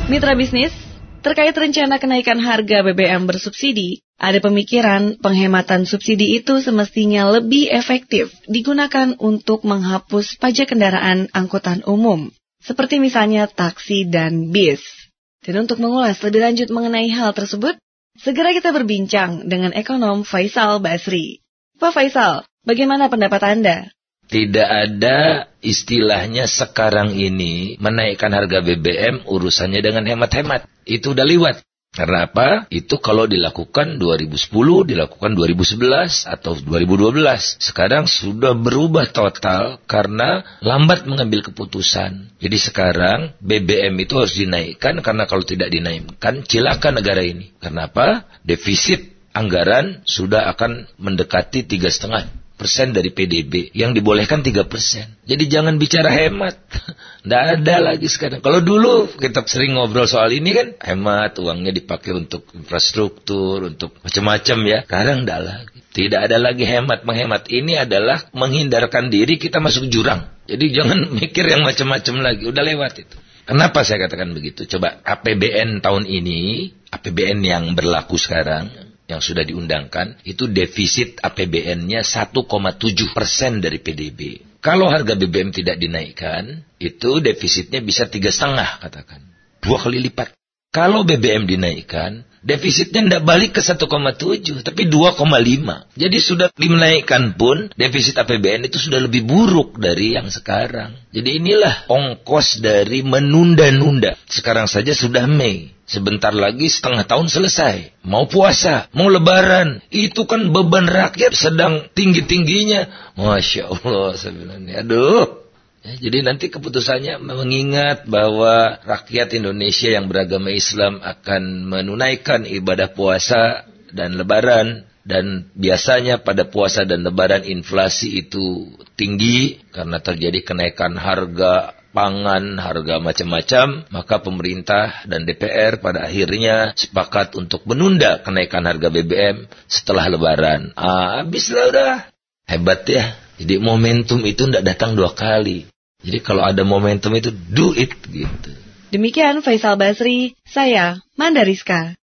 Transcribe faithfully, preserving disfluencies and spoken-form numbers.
Mitra bisnis, terkait rencana kenaikan harga B B M bersubsidi, ada pemikiran penghematan subsidi itu semestinya lebih efektif digunakan untuk menghapus pajak kendaraan angkutan umum, seperti misalnya taksi dan bis. Dan untuk mengulas lebih lanjut mengenai hal tersebut, segera kita berbincang dengan ekonom Faisal Basri. Pak Faisal, bagaimana pendapat Anda? Tidak ada istilahnya sekarang ini menaikkan harga B B M urusannya dengan hemat-hemat. Itu udah lewat. Karena apa? Itu kalau dilakukan dua ribu sepuluh, dilakukan dua ribu sebelas atau dua ribu dua belas. Sekarang sudah berubah total karena lambat mengambil keputusan. Jadi sekarang B B M itu harus dinaikkan karena kalau tidak dinaikkan cilaka negara ini. Karena apa? Defisit anggaran sudah akan mendekati tiga koma lima persen dari P D B, yang dibolehkan tiga persen. Jadi jangan bicara hemat. Tidak ada lagi sekarang. Kalau dulu kita sering ngobrol soal ini kan, hemat, uangnya dipakai untuk infrastruktur, untuk macam-macam ya. Sekarang tidak lagi. Tidak ada lagi hemat. Menghemat ini adalah menghindarkan diri kita masuk jurang. Jadi jangan mikir yang macam-macam lagi. Udah lewat itu. Kenapa saya katakan begitu? Coba A P B N tahun ini, A P B N yang berlaku sekarang, yang sudah diundangkan, itu defisit A P B N-nya satu koma tujuh persen dari P D B. Kalau harga B B M tidak dinaikkan, itu defisitnya bisa tiga koma lima katakan. Dua kali lipat. Kalau B B M dinaikkan, defisitnya tidak balik ke satu koma tujuh, tapi dua koma lima. Jadi sudah dinaikkan pun, defisit A P B N itu sudah lebih buruk dari yang sekarang. Jadi inilah ongkos dari menunda-nunda. Sekarang saja sudah Mei. Sebentar lagi setengah tahun selesai. Mau puasa, mau lebaran. Itu kan beban rakyat sedang tinggi-tingginya. Masya Allah. Sebenarnya. Aduh. Ya, jadi nanti keputusannya mengingat bahwa rakyat Indonesia yang beragama Islam akan menunaikan ibadah puasa dan lebaran. Dan biasanya pada puasa dan lebaran inflasi itu tinggi karena terjadi kenaikan harga pangan, harga macam-macam, maka pemerintah dan D P R pada akhirnya sepakat untuk menunda kenaikan harga B B M setelah lebaran. Ah, habislah udah. Hebat ya. Jadi momentum itu tidak datang dua kali. Jadi kalau ada momentum itu do it gitu. Demikian Faisal Basri, saya Manda Rizka.